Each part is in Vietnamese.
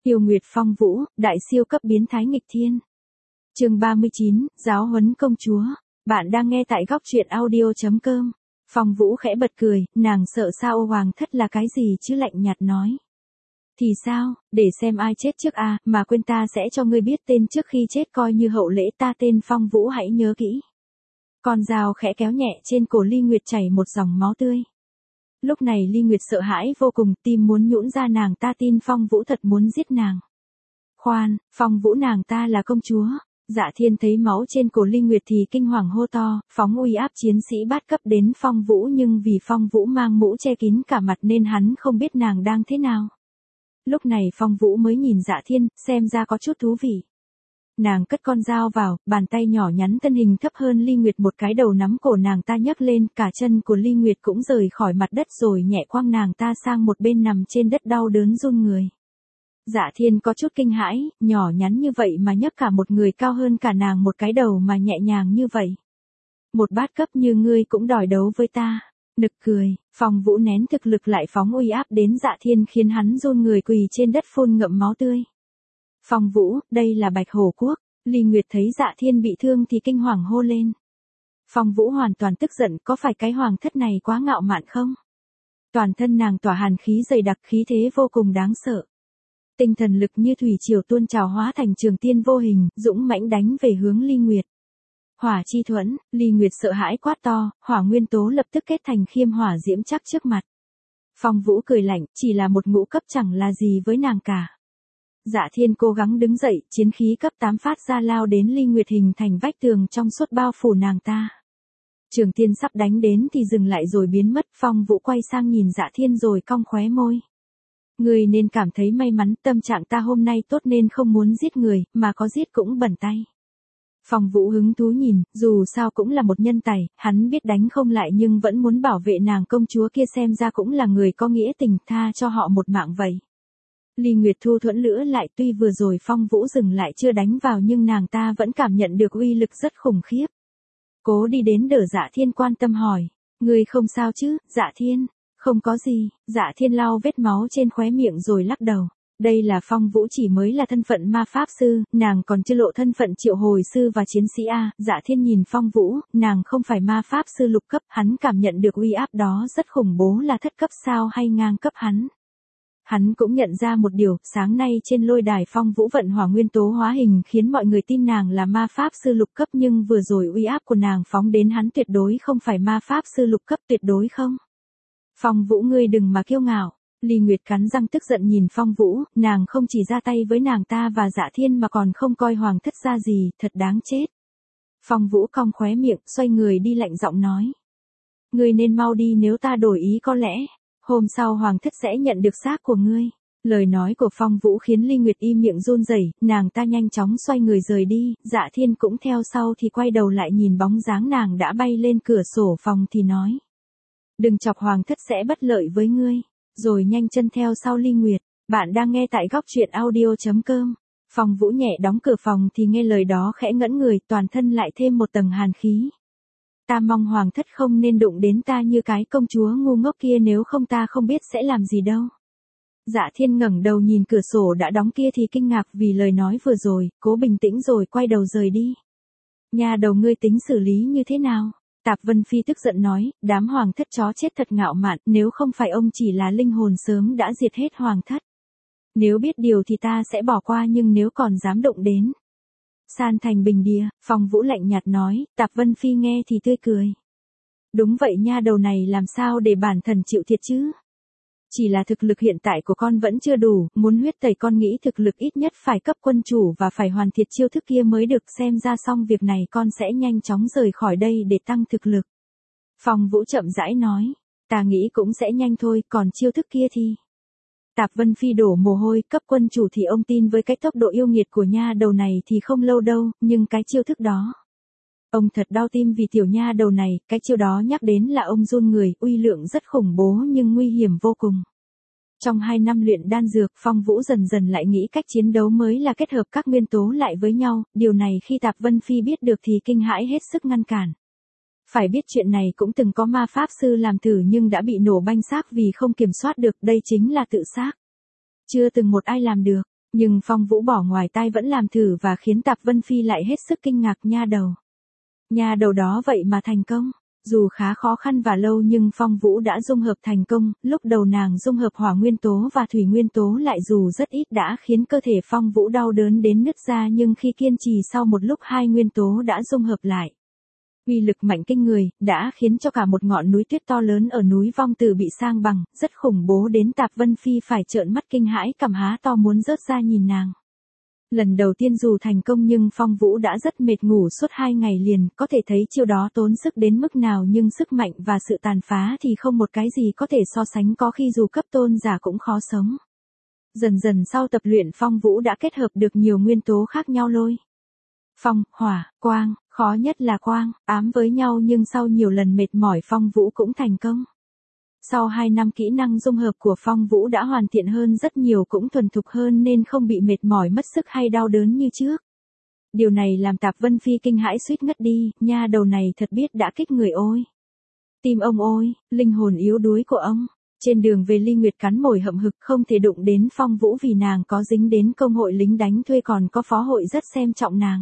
Yêu Nguyệt Phong Vũ, đại siêu cấp biến thái nghịch thiên. Chương 39, giáo huấn công chúa. Bạn đang nghe tại góc truyện audio.com. Phong Vũ khẽ bật cười, nàng sợ sao hoàng thất là cái gì chứ, lạnh nhạt nói. Thì sao, để xem ai chết trước à, mà quên ta sẽ cho ngươi biết tên trước khi chết coi như hậu lễ, ta tên Phong Vũ, hãy nhớ kỹ. Con dao khẽ kéo nhẹ trên cổ Ly Nguyệt, chảy một dòng máu tươi. Lúc này Ly Nguyệt sợ hãi vô cùng, tim muốn nhũn ra, nàng ta tin Phong Vũ thật muốn giết nàng. Khoan, Phong Vũ nàng ta là công chúa. Dạ Thiên thấy máu trên cổ Ly Nguyệt thì kinh hoàng hô to, phóng uy áp chiến sĩ bát cấp đến Phong Vũ, nhưng vì Phong Vũ mang mũ che kín cả mặt nên hắn không biết nàng đang thế nào. Lúc này Phong Vũ mới nhìn Dạ Thiên, xem ra có chút thú vị. Nàng cất con dao vào, bàn tay nhỏ nhắn thân hình thấp hơn Ly Nguyệt một cái, đầu nắm cổ nàng ta nhấc lên, cả chân của Ly Nguyệt cũng rời khỏi mặt đất rồi nhẹ quăng nàng ta sang một bên, nằm trên đất đau đớn run người. Dạ Thiên có chút kinh hãi, nhỏ nhắn như vậy mà nhấc cả một người cao hơn cả nàng một cái đầu mà nhẹ nhàng như vậy. Một bát cấp như ngươi cũng đòi đấu với ta. Nực cười, Phong Vũ nén thực lực lại phóng uy áp đến Dạ Thiên, khiến hắn run người quỳ trên đất phun ngậm máu tươi. Phong Vũ, đây là Bạch Hổ Quốc. Ly Nguyệt thấy Dạ Thiên bị thương thì kinh hoàng hô lên. Phong Vũ hoàn toàn tức giận, có phải cái hoàng thất này quá ngạo mạn không? Toàn thân nàng tỏa hàn khí dày đặc, khí thế vô cùng đáng sợ. Tinh thần lực như thủy triều tuôn trào, hóa thành trường tiên vô hình, dũng mãnh đánh về hướng Ly Nguyệt. Hỏa chi thuẫn, Ly Nguyệt sợ hãi quát to, hỏa nguyên tố lập tức kết thành khiêm hỏa diễm chắc trước mặt. Phong Vũ cười lạnh, chỉ là một ngũ cấp chẳng là gì với nàng cả. Dạ Thiên cố gắng đứng dậy, chiến khí cấp 8 phát ra lao đến Ly Nguyệt, hình thành vách tường trong suốt bao phủ nàng ta. Trường tiên sắp đánh đến thì dừng lại rồi biến mất. Phong Vũ quay sang nhìn Dạ Thiên rồi cong khóe môi. Ngươi nên cảm thấy may mắn, tâm trạng ta hôm nay tốt nên không muốn giết người, mà có giết cũng bẩn tay. Phong Vũ hứng thú nhìn, dù sao cũng là một nhân tài, hắn biết đánh không lại nhưng vẫn muốn bảo vệ nàng công chúa kia, xem ra cũng là người có nghĩa tình, tha cho họ một mạng vậy. Ly Nguyệt thu thuẫn lửa lại, tuy vừa rồi Phong Vũ dừng lại chưa đánh vào nhưng nàng ta vẫn cảm nhận được uy lực rất khủng khiếp. Cố đi đến đỡ Dạ Thiên, quan tâm hỏi, ngươi không sao chứ? Dạ Thiên, không có gì. Dạ Thiên lau vết máu trên khóe miệng rồi lắc đầu. Đây là Phong Vũ chỉ mới là thân phận ma pháp sư, nàng còn chưa lộ thân phận triệu hồi sư và chiến sĩ a. Dạ Thiên nhìn Phong Vũ, nàng không phải ma pháp sư lục cấp, hắn cảm nhận được uy áp đó rất khủng bố, là thất cấp sao hay ngang cấp hắn. Hắn cũng nhận ra một điều, sáng nay trên lôi đài Phong Vũ vận hỏa nguyên tố hóa hình khiến mọi người tin nàng là ma pháp sư lục cấp, nhưng vừa rồi uy áp của nàng phóng đến hắn tuyệt đối không phải ma pháp sư lục cấp, tuyệt đối không. Phong Vũ, ngươi đừng mà kiêu ngạo. Ly Nguyệt cắn răng tức giận nhìn Phong Vũ, nàng không chỉ ra tay với nàng ta và Dạ Thiên mà còn không coi hoàng thất ra gì, thật đáng chết. Phong Vũ cong khóe miệng, xoay người đi, lạnh giọng nói. Ngươi nên mau đi, nếu ta đổi ý có lẽ hôm sau hoàng thất sẽ nhận được xác của ngươi. Lời nói của Phong Vũ khiến Ly Nguyệt im miệng run rẩy, nàng ta nhanh chóng xoay người rời đi. Dạ Thiên cũng theo sau thì quay đầu lại nhìn bóng dáng nàng đã bay lên cửa sổ phòng thì nói. Đừng chọc hoàng thất sẽ bất lợi với ngươi. Rồi nhanh chân theo sau Ly Nguyệt. Bạn đang nghe tại góc truyện audio.com. Phong Vũ nhẹ đóng cửa phòng thì nghe lời đó khẽ ngẩn người, toàn thân lại thêm một tầng hàn khí. Ta mong hoàng thất không nên đụng đến ta như cái công chúa ngu ngốc kia, nếu không ta không biết sẽ làm gì đâu. Dạ Thiên ngẩng đầu nhìn cửa sổ đã đóng kia thì kinh ngạc vì lời nói vừa rồi, cố bình tĩnh rồi quay đầu rời đi. Nhà đầu, ngươi tính xử lý như thế nào? Tạp Vân Phi tức giận nói, đám hoàng thất chó chết thật ngạo mạn, nếu không phải ông chỉ là linh hồn sớm đã diệt hết hoàng thất. Nếu biết điều thì ta sẽ bỏ qua, nhưng nếu còn dám động đến san thành bình địa. Phong Vũ lạnh nhạt nói. Tạp Vân Phi nghe thì tươi cười. Đúng vậy, nha đầu này làm sao để bản thần chịu thiệt chứ? Chỉ là thực lực hiện tại của con vẫn chưa đủ, muốn huyết tẩy con nghĩ thực lực ít nhất phải cấp quân chủ và phải hoàn thiện chiêu thức kia mới được, xem ra xong việc này con sẽ nhanh chóng rời khỏi đây để tăng thực lực. Phong Vũ chậm rãi nói. Ta nghĩ cũng sẽ nhanh thôi, còn chiêu thức kia thì... Tạp Vân Phi đổ mồ hôi, cấp quân chủ thì ông tin với cái tốc độ yêu nghiệt của nha đầu này thì không lâu đâu, nhưng cái chiêu thức đó. Ông thật đau tim vì tiểu nha đầu này, cái chiêu đó nhắc đến là ông run người, uy lượng rất khủng bố nhưng nguy hiểm vô cùng. Trong 2 năm luyện đan dược, Phong Vũ dần dần lại nghĩ cách chiến đấu mới là kết hợp các nguyên tố lại với nhau, điều này khi Tạp Vân Phi biết được thì kinh hãi hết sức ngăn cản. Phải biết chuyện này cũng từng có ma pháp sư làm thử nhưng đã bị nổ banh xác vì không kiểm soát được, đây chính là tự sát. Chưa từng một ai làm được. Nhưng Phong Vũ bỏ ngoài tai vẫn làm thử và khiến Tạp Vân Phi lại hết sức kinh ngạc nha đầu. Nha đầu đó vậy mà thành công. Dù khá khó khăn và lâu nhưng Phong Vũ đã dung hợp thành công, lúc đầu nàng dung hợp hỏa nguyên tố và thủy nguyên tố lại dù rất ít đã khiến cơ thể Phong Vũ đau đớn đến nứt ra, nhưng khi kiên trì sau một lúc hai nguyên tố đã dung hợp lại. Uy lực mạnh kinh người, đã khiến cho cả một ngọn núi tuyết to lớn ở núi Vong Tử bị sang bằng, rất khủng bố đến Tạp Vân Phi phải trợn mắt kinh hãi cằm há to muốn rớt ra nhìn nàng. Lần đầu tiên dù thành công nhưng Phong Vũ đã rất mệt ngủ suốt 2 ngày liền, có thể thấy chiêu đó tốn sức đến mức nào, nhưng sức mạnh và sự tàn phá thì không một cái gì có thể so sánh, có khi dù cấp tôn giả cũng khó sống. Dần dần sau tập luyện Phong Vũ đã kết hợp được nhiều nguyên tố khác nhau lôi, phong, hỏa, quang, khó nhất là quang, ám với nhau, nhưng sau nhiều lần mệt mỏi Phong Vũ cũng thành công. Sau 2 năm kỹ năng dung hợp của Phong Vũ đã hoàn thiện hơn rất nhiều, cũng thuần thục hơn nên không bị mệt mỏi mất sức hay đau đớn như trước. Điều này làm Tạp Vân Phi kinh hãi suýt ngất đi, nha đầu này thật biết đã kích người ôi. Tim ông ôi, linh hồn yếu đuối của ông. Trên đường về Ly Nguyệt cắn môi hậm hực không thể đụng đến Phong Vũ vì nàng có dính đến công hội lính đánh thuê, còn có phó hội rất xem trọng nàng.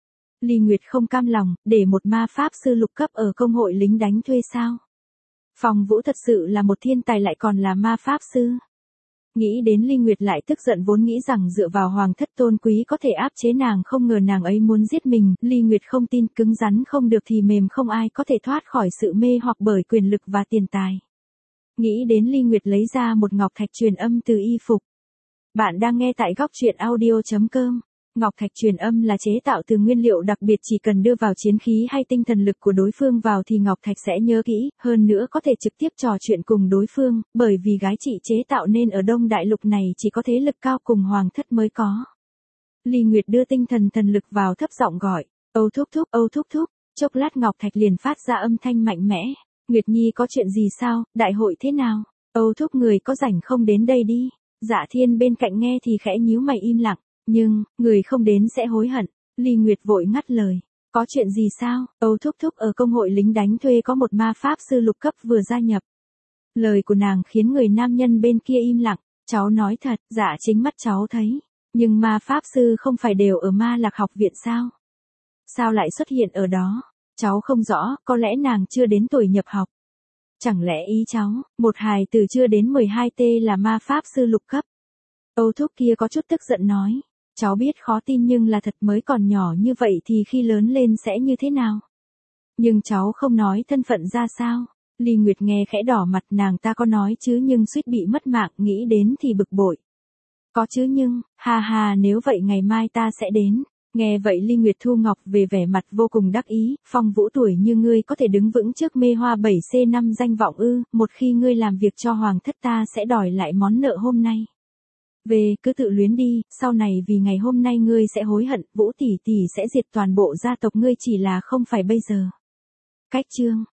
Ly Nguyệt không cam lòng, để một ma pháp sư lục cấp ở công hội lính đánh thuê sao? Phong Vũ thật sự là một thiên tài lại còn là ma pháp sư. Nghĩ đến Ly Nguyệt lại tức giận, vốn nghĩ rằng dựa vào hoàng thất tôn quý có thể áp chế nàng, không ngờ nàng ấy muốn giết mình. Ly Nguyệt không tin, cứng rắn không được thì mềm, không ai có thể thoát khỏi sự mê hoặc bởi quyền lực và tiền tài. Nghĩ đến Ly Nguyệt lấy ra một ngọc thạch truyền âm từ y phục. Bạn đang nghe tại góc truyện audio.com. Ngọc thạch truyền âm là chế tạo từ nguyên liệu đặc biệt, chỉ cần đưa vào chiến khí hay tinh thần lực của đối phương vào thì ngọc thạch sẽ nhớ kỹ, hơn nữa có thể trực tiếp trò chuyện cùng đối phương, bởi vì gái chị chế tạo nên ở Đông Đại Lục này chỉ có thế lực cao cùng hoàng thất mới có. Ly Nguyệt đưa tinh thần lực vào, thấp giọng gọi, Âu thúc thúc, Âu thúc thúc, chốc lát ngọc thạch liền phát ra âm thanh mạnh mẽ, Nguyệt Nhi có chuyện gì sao, đại hội thế nào, Âu thúc người có rảnh không đến đây đi. Dạ Thiên bên cạnh nghe thì khẽ nhíu mày im lặng. Nhưng, người không đến sẽ hối hận. Ly Nguyệt vội ngắt lời. Có chuyện gì sao? Âu thúc thúc, ở công hội lính đánh thuê có một ma pháp sư lục cấp vừa gia nhập. Lời của nàng khiến người nam nhân bên kia im lặng. Cháu nói thật, dạ chính mắt cháu thấy. Nhưng ma pháp sư không phải đều ở Ma Lạc học viện sao? Sao lại xuất hiện ở đó? Cháu không rõ, có lẽ nàng chưa đến tuổi nhập học. Chẳng lẽ ý cháu, một hài tử chưa đến 12T là ma pháp sư lục cấp? Âu thúc kia có chút tức giận nói. Cháu biết khó tin nhưng là thật, mới còn nhỏ như vậy thì khi lớn lên sẽ như thế nào? Nhưng cháu không nói thân phận ra sao? Ly Nguyệt nghe khẽ đỏ mặt, nàng ta có nói chứ nhưng suýt bị mất mạng, nghĩ đến thì bực bội. Có chứ nhưng, ha ha, nếu vậy ngày mai ta sẽ đến. Nghe vậy Ly Nguyệt thu ngọc về, vẻ mặt vô cùng đắc ý. Phong Vũ, tuổi như ngươi có thể đứng vững trước mê hoa 7C5 danh vọng ư? Một khi ngươi làm việc cho hoàng thất ta sẽ đòi lại món nợ hôm nay. Về, cứ tự luyến đi, sau này vì ngày hôm nay ngươi sẽ hối hận, Vũ tỷ tỷ sẽ diệt toàn bộ gia tộc ngươi, chỉ là không phải bây giờ. Cách chương